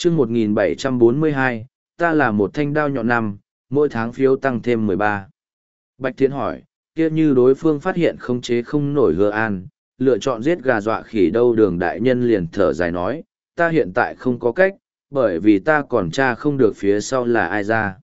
chương 1742, ta là một thanh đao nhọn năm, mỗi tháng phiếu tăng thêm 13. Bạch Thiện hỏi, kia như đối phương phát hiện khống chế không nổi Hứa An, lựa chọn giết gà dọa khỉ đâu? Đường đại nhân liền thở dài nói, ta hiện tại không có cách, bởi vì ta còn tra không được phía sau là ai ra.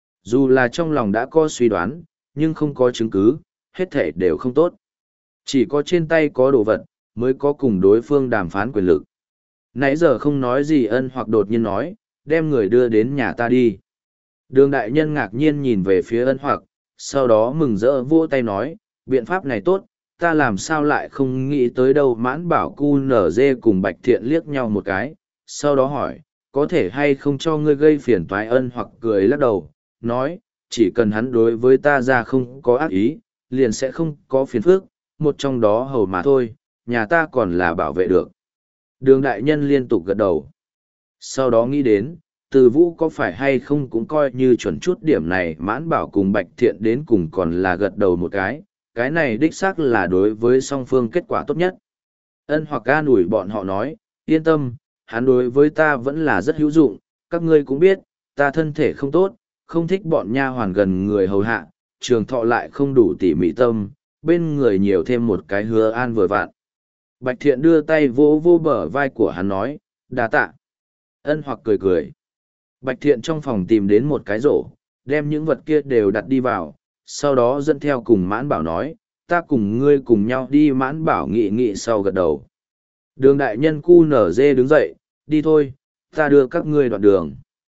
Dù là trong lòng đã có suy đoán, nhưng không có chứng cứ, hết thể đều không tốt. Chỉ có trên tay có đồ vật, mới có cùng đối phương đàm phán quyền lực. Nãy giờ không nói gì Ân Hoặc đột nhiên nói, đem người đưa đến nhà ta đi. Đường đại nhân ngạc nhiên nhìn về phía Ân Hoặc, sau đó mừng rỡ vỗ tay nói, biện pháp này tốt, ta làm sao lại không nghĩ tới đâu. Mãn Bảo cu nở dê cùng Bạch Thiện liếc nhau một cái, sau đó hỏi, có thể hay không cho ngươi gây phiền toái? Ân Hoặc cười lắc đầu, nói, chỉ cần hắn đối với ta ra không có ác ý, liền sẽ không có phiền phức, một trong đó hầu mà thôi, nhà ta còn là bảo vệ được. Đường đại nhân liên tục gật đầu. Sau đó nghĩ đến, Từ Vũ có phải hay không cũng coi như chuẩn chút điểm này. Mãn Bảo cùng Bạch Thiện đến cùng còn là gật đầu một cái này đích xác là đối với song phương kết quả tốt nhất. Ân Hoặc an ủi bọn họ nói, yên tâm, hắn đối với ta vẫn là rất hữu dụng, các ngươi cũng biết, ta thân thể không tốt, không thích bọn nha hoàn gần người hầu hạ, trường thọ lại không đủ tỉ mỉ tâm, bên người nhiều thêm một cái Hứa An vừa vặn. Bạch Thiện đưa tay vỗ vô bờ vai của hắn nói, đa tạ. Ân Hoặc cười cười. Bạch Thiện trong phòng tìm đến một cái rổ, đem những vật kia đều đặt đi vào, sau đó dẫn theo cùng Mãn Bảo nói, ta cùng ngươi cùng nhau đi. Mãn Bảo nghị nghị sau gật đầu. Đường đại nhân cu nở dê đứng dậy, đi thôi, ta đưa các ngươi đoạn đường.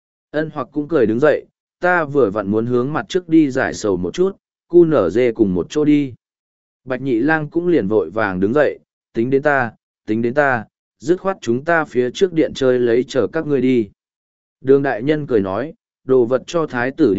Ân Hoặc cũng cười đứng dậy, ta vừa vặn muốn hướng mặt trước đi giải sầu một chút, cu nở dê cùng một chỗ đi. Bạch Nhị Lang cũng liền vội vàng đứng dậy, tính đến ta, dứt khoát chúng ta phía trước điện chơi lấy chờ các ngươi đi. Đường đại nhân cười nói, đồ vật cho thái tử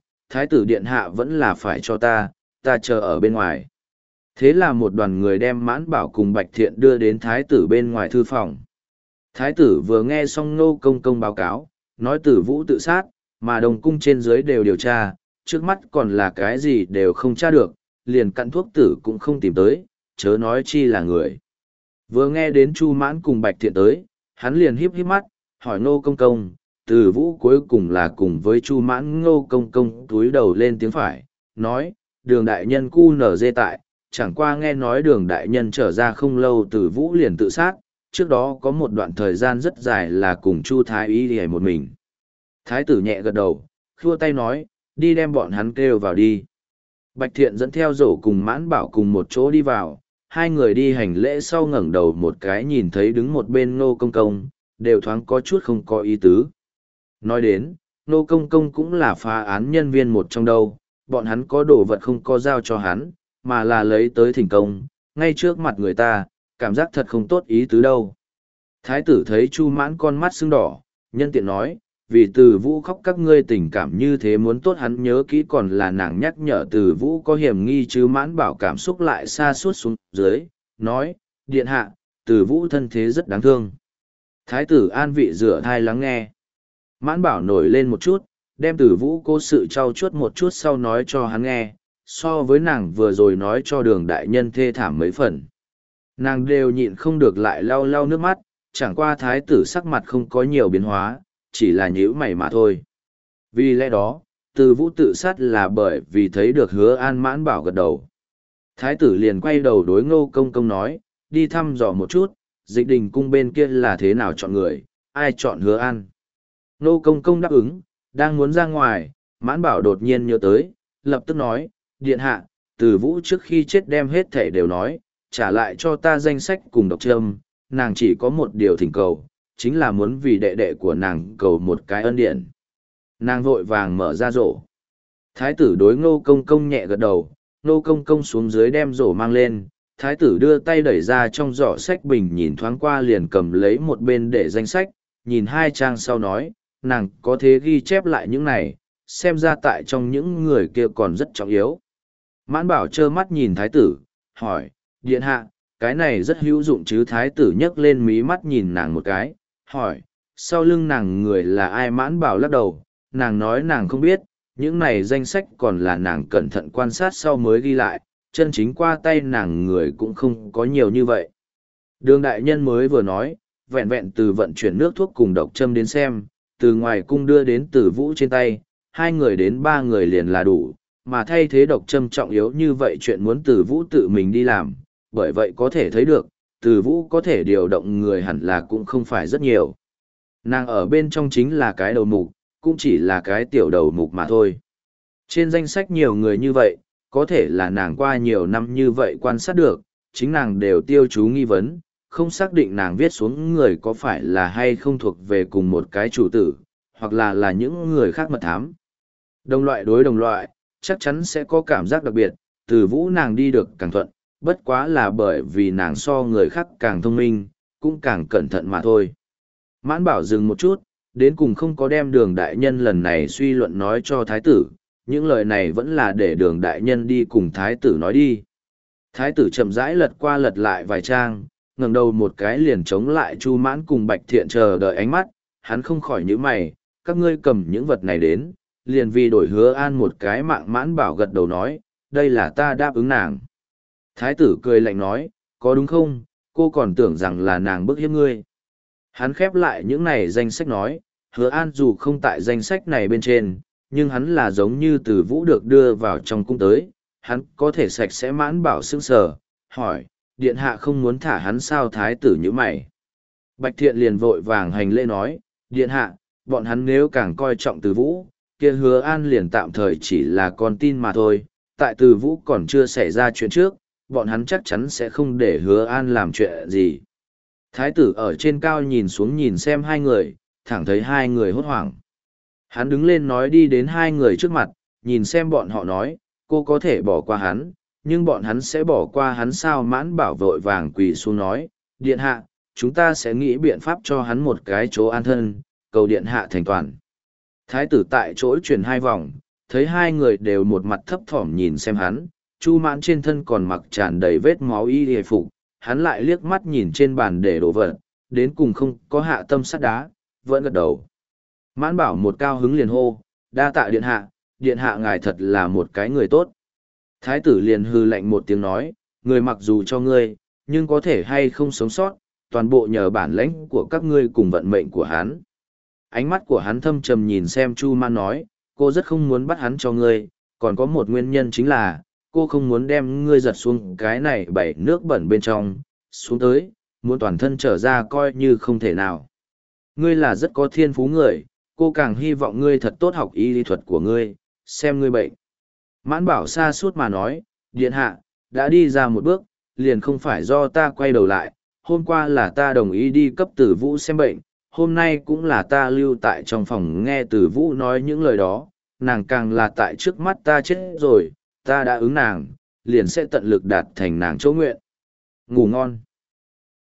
điện hạ vẫn là phải cho ta chờ ở bên ngoài. Thế là một đoàn người đem Mãn Bảo cùng Bạch Thiện đưa đến thái tử bên ngoài thư phòng. Thái tử vừa nghe xong Ngô Công Công báo cáo, nói Từ Vũ tự sát, mà Đồng cung trên dưới đều điều tra, trước mắt còn là cái gì đều không tra được, liền cặn thuốc tử cũng không tìm tới, chớ nói chi là người. Vừa nghe đến Chu Mãn cùng Bạch Thiện tới, hắn liền híp híp mắt, hỏi Ngô Công Công, Từ Vũ cuối cùng là cùng với Chu Mãn? Ngô Công Công túi đầu lên tiếng phải, nói, Đường đại nhân cu nở dê tại, chẳng qua nghe nói Đường đại nhân trở ra không lâu Từ Vũ liền tự sát, trước đó có một đoạn thời gian rất dài là cùng Chu Thái Y đi một mình. Thái tử nhẹ gật đầu, khua tay nói, đi đem bọn hắn kêu vào đi. Bạch Thiện dẫn theo rổ cùng Mãn Bảo cùng một chỗ đi vào, hai người đi hành lễ sau ngẩng đầu một cái nhìn thấy đứng một bên Ngô Công Công, đều thoáng có chút không có ý tứ. Nói đến, Ngô Công Công cũng là phá án nhân viên một trong đâu, bọn hắn có đồ vật không có giao cho hắn, mà là lấy tới thỉnh công, ngay trước mặt người ta, cảm giác thật không tốt ý tứ đâu. Thái tử thấy Chu Mãn con mắt sưng đỏ, nhân tiện nói, vì Từ Vũ khóc các ngươi tình cảm như thế muốn tốt hắn nhớ kỹ, còn là nàng nhắc nhở Từ Vũ có hiểm nghi chứ. Mãn Bảo cảm xúc lại xa suốt xuống dưới, nói, điện hạ, Từ Vũ thân thế rất đáng thương. Thái tử an vị rửa thai lắng nghe. Mãn Bảo nổi lên một chút, đem Từ Vũ cố sự trau chuốt một chút sau nói cho hắn nghe, so với nàng vừa rồi nói cho Đường đại nhân thê thảm mấy phần. Nàng đều nhịn không được lại lau lau nước mắt, chẳng qua thái tử sắc mặt không có nhiều biến hóa, chỉ là nhíu mày mà thôi. Vì lẽ đó, Từ Vũ tự sát là bởi vì thấy được Hứa An. Mãn Bảo gật đầu. Thái tử liền quay đầu đối Ngô Công Công nói, đi thăm dò một chút, Dịch Đình cung bên kia là thế nào chọn người, ai chọn Hứa An. Ngô Công Công đáp ứng, đang muốn ra ngoài, Mãn Bảo đột nhiên nhớ tới, lập tức nói, điện hạ, Từ Vũ trước khi chết đem hết thể đều nói, trả lại cho ta danh sách cùng độc trâm, nàng chỉ có một điều thỉnh cầu, chính là muốn vì đệ đệ của nàng cầu một cái ân điển. Nàng vội vàng mở ra rổ. Thái tử đối Ngô Công Công nhẹ gật đầu, Ngô Công Công xuống dưới đem rổ mang lên, thái tử đưa tay đẩy ra trong giỏ sách bình nhìn thoáng qua liền cầm lấy một bên để danh sách, nhìn hai trang sau nói, nàng có thế ghi chép lại những này, xem ra tại trong những người kia còn rất trọng yếu. Mãn Bảo trơ mắt nhìn thái tử, hỏi, điện hạ, cái này rất hữu dụng chứ? Thái tử nhấc lên mí mắt nhìn nàng một cái, hỏi, sau lưng nàng người là ai? Mãn Bảo lắc đầu, nàng nói nàng không biết, những này danh sách còn là nàng cẩn thận quan sát sau mới ghi lại, chân chính qua tay nàng người cũng không có nhiều như vậy. Đường đại nhân mới vừa nói, vẹn vẹn từ vận chuyển nước thuốc cùng độc châm đến xem, từ ngoài cung đưa đến Tử Vũ trên tay, 2 người đến 3 người liền là đủ, mà thay thế độc châm trọng yếu như vậy chuyện muốn Tử Vũ tự mình đi làm, bởi vậy có thể thấy được, Tử Vũ có thể điều động người hẳn là cũng không phải rất nhiều. Nàng ở bên trong chính là cái đầu mục, cũng chỉ là cái tiểu đầu mục mà thôi. Trên danh sách nhiều người như vậy, có thể là nàng qua nhiều năm như vậy quan sát được, chính nàng đều tiêu chú nghi vấn, không xác định nàng viết xuống người có phải là hay không thuộc về cùng một cái chủ tử, hoặc là những người khác mật thám. Đồng loại đối đồng loại, chắc chắn sẽ có cảm giác đặc biệt, từ Vũ nàng đi được càng thuận, bất quá là bởi vì nàng so người khác càng thông minh, cũng càng cẩn thận mà thôi. Mãn Bảo dừng một chút, đến cùng không có đem Đường đại nhân lần này suy luận nói cho thái tử, những lời này vẫn là để Đường đại nhân đi cùng thái tử nói đi. Thái tử chậm rãi lật qua lật lại vài trang, ngẩng đầu một cái liền chống lại Chu Mãn cùng Bạch Thiện chờ đợi ánh mắt, hắn không khỏi nhíu mày, các ngươi cầm những vật này đến, liền vì đổi Hứa An một cái mạng. Mãn Bảo gật đầu nói, đây là ta đáp ứng nàng. Thái tử cười lạnh nói, có đúng không, cô còn tưởng rằng là nàng bức hiếp ngươi. Hắn khép lại những này danh sách nói, Hứa An dù không tại danh sách này bên trên, nhưng hắn là giống như Từ Vũ được đưa vào trong cung tới, hắn có thể sạch sẽ. Mãn Bảo sững sờ, hỏi, điện hạ không muốn thả hắn sao? Thái tử như mày. Bạch Thiện liền vội vàng hành lễ nói, điện hạ, bọn hắn nếu càng coi trọng Từ Vũ, kia Hứa An liền tạm thời chỉ là con tin mà thôi, tại Từ Vũ còn chưa xảy ra chuyện trước, bọn hắn chắc chắn sẽ không để Hứa An làm chuyện gì. Thái tử ở trên cao nhìn xuống nhìn xem 2 người, thẳng thấy 2 người hốt hoảng. Hắn đứng lên nói đi đến 2 người trước mặt, nhìn xem bọn họ nói, cô có thể bỏ qua hắn, nhưng bọn hắn sẽ bỏ qua hắn sao? Mãn Bảo vội vàng quỳ xuống nói, điện hạ, chúng ta sẽ nghĩ biện pháp cho hắn một cái chỗ an thân, cầu điện hạ thành toàn. Thái tử tại chỗ chuyển 2 vòng, thấy 2 người đều một mặt thấp thỏm nhìn xem hắn, Chu Mãn trên thân còn mặc tràn đầy vết máu y hề phục, hắn lại liếc mắt nhìn trên bàn để đổ vật, đến cùng không có hạ tâm sắt đá, vẫn gật đầu. Mãn Bảo một cao hứng liền hô, đa tạ điện hạ ngài thật là một cái người tốt. Thái tử liền hư lạnh một tiếng nói, người mặc dù cho ngươi, nhưng có thể hay không sống sót, toàn bộ nhờ bản lãnh của các ngươi cùng vận mệnh của hắn. Ánh mắt của hắn thâm trầm nhìn xem Chu Mãn nói, cô rất không muốn bắt hắn cho ngươi, còn có một nguyên nhân chính là, cô không muốn đem ngươi giật xuống cái này bảy nước bẩn bên trong, xuống tới, muốn toàn thân trở ra coi như không thể nào. Ngươi là rất có thiên phú người, cô càng hy vọng ngươi thật tốt học y lý thuật của ngươi, xem ngươi bệnh. Mãn Bảo xa suốt mà nói, điện hạ, đã đi ra một bước, liền không phải do ta quay đầu lại, hôm qua là ta đồng ý đi cấp Tử Vũ xem bệnh, hôm nay cũng là ta lưu tại trong phòng nghe Tử Vũ nói những lời đó, nàng càng là tại trước mắt ta chết rồi, ta đã ứng nàng, liền sẽ tận lực đạt thành nàng chỗ nguyện. Ngủ ngon.